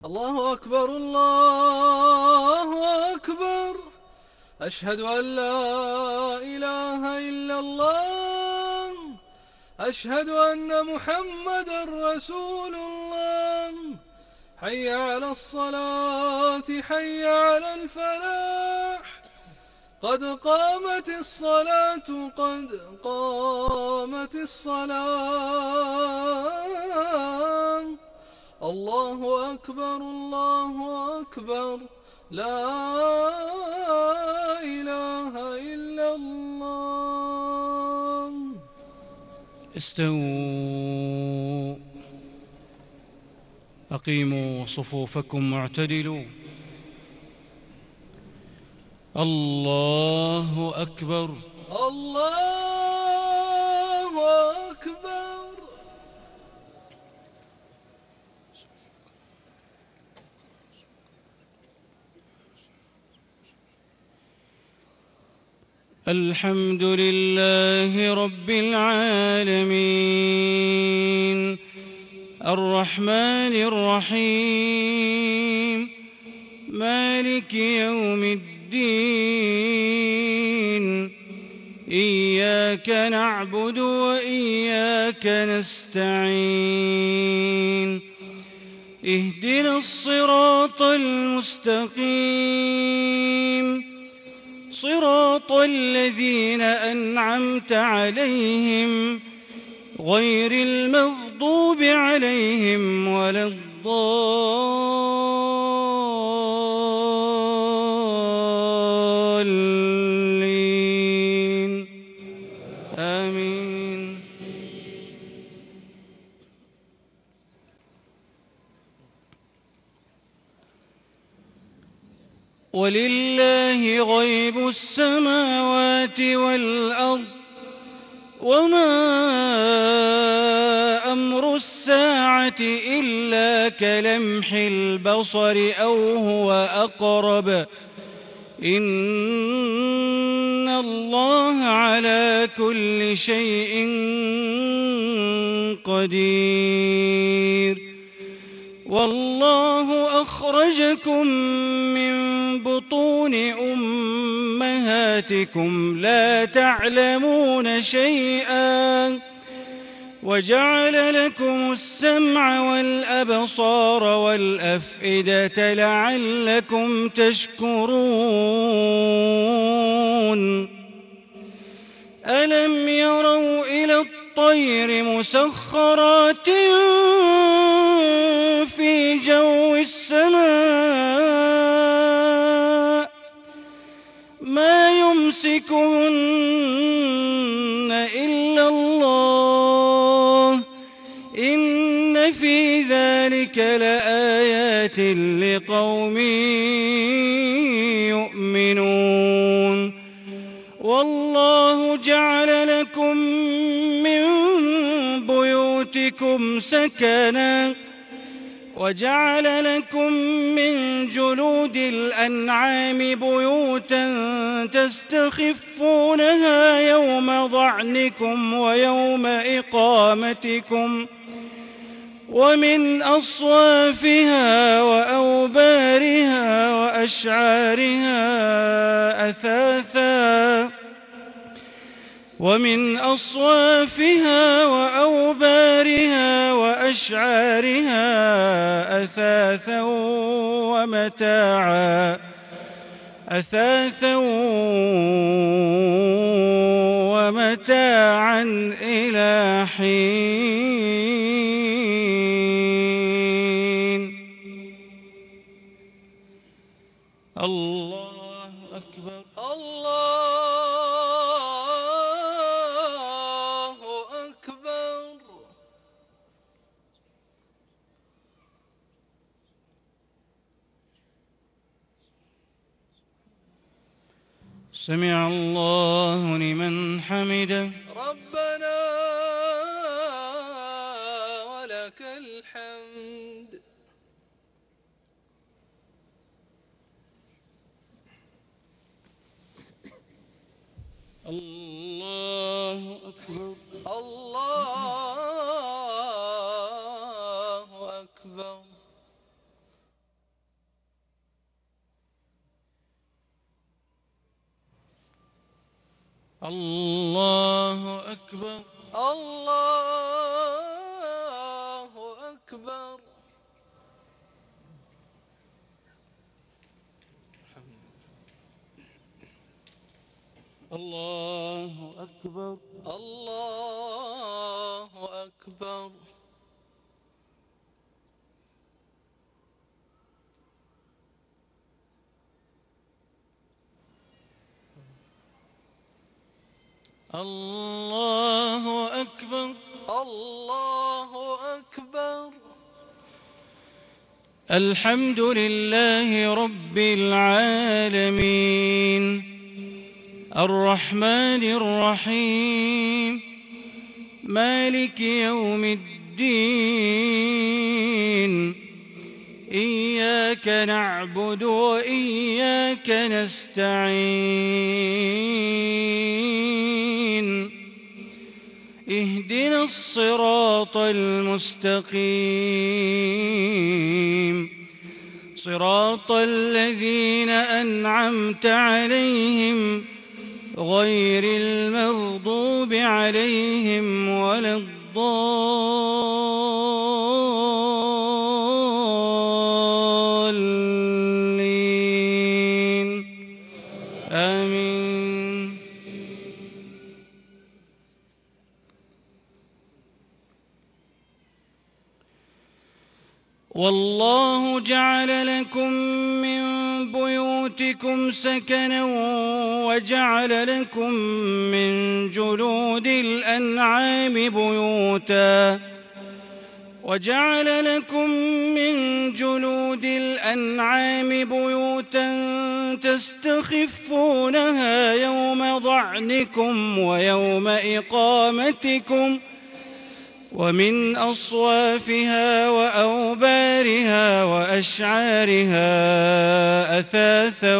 الله أكبر الله أكبر. أشهد أن لا إله إلا الله. أشهد أن محمدا رسول الله. حي على الصلاة حي على الفلاح. قد قامت الصلاة قد قامت الصلاة. الله أكبر الله أكبر. لا إله إلا الله. استووا، أقيموا صفوفكم واعتدلوا. الله أكبر الله أكبر. الحمد لله رب العالمين، الرحمن الرحيم، مالك يوم الدين. إياك نعبد وإياك نستعين. اهدنا الصراط المستقيم، صراط الذين أنعمت عليهم غير المغضوب عليهم ولا الضالين. آمين. ولله غيب السماوات والأرض، وما أمر الساعة إلا كلمح البصر أو هو أقرب، إن الله على كل شيء قدير. والله أخرجكم من بطون أمهاتكم لا تعلمون شيئا، وجعل لكم السمع والأبصار والأفئدة لعلكم تشكرون. ألم يروا إلى الطير مسخرات في جو السماء ما يمسكهن إلا الله، إن في ذلك لآيات لقوم يؤمنون. والله جعل لكم من بيوتكم سكنا، وجعل لكم من جلود الأنعام بيوتا تستخفونها يوم ظعنكم ويوم إقامتكم، ومن أصوافها وأوبارها وأشعارها أثاثا ومتاعا إلى حين. الله أكبر الله أكبر. سمع الله لمن حمده. ربنا ولك الحمد. الله أكبر الله أكبر. الله أكبر. الله أكبر. الله أكبر. الله أكبر. الله أكبر. الله أكبر. الحمد لله رب العالمين الرحمن الرحيم مالك يوم الدين إياك نعبد وإياك نستعين اهدنا الصراط المستقيم صراط الذين أنعمت عليهم غير المغضوب عليهم ولا الضالين آمين. والله جعل لكم من بيوتكم سكنا وجعل لكم من جلود الأنعام بيوتا تستخفونها يوم ظعنكم ويوم إقامتكم ومن أصوافها وأوبارها وأشعارها أثاثا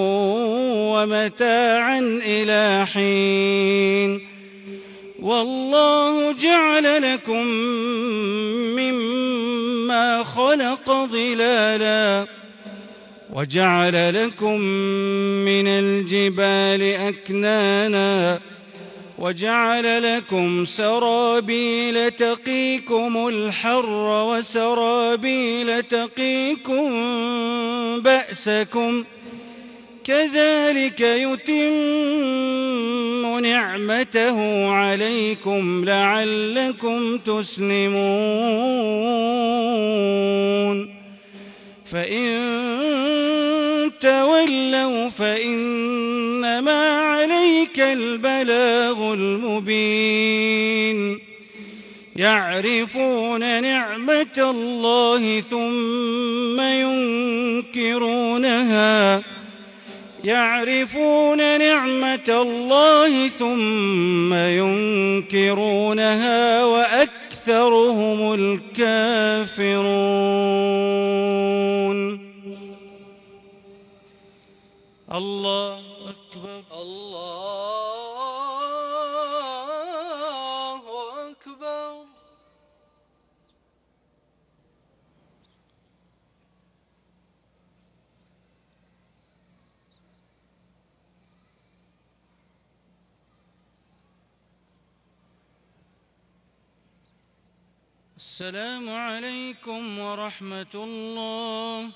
ومتاعا إلى حين. والله جعل لكم مما خلق ظلالا وجعل لكم من الجبال أكنانا وجعل لكم سرابيل تقيكم الحر وسرابيل تقيكم بأسكم كذلك يتم نعمته عليكم لعلكم تسلمون. فإن تولوا فإنما عليك البلاغ المبين. يعرفون نعمة الله ثم ينكرونها وأكثرهم الكافرون. الله أكبر. الله أكبر. السلام عليكم ورحمة الله.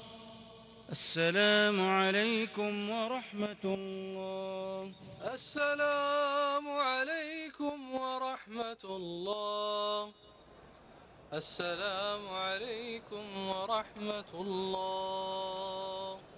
السلام عليكم ورحمة الله. السلام عليكم ورحمة الله. السلام عليكم ورحمة الله.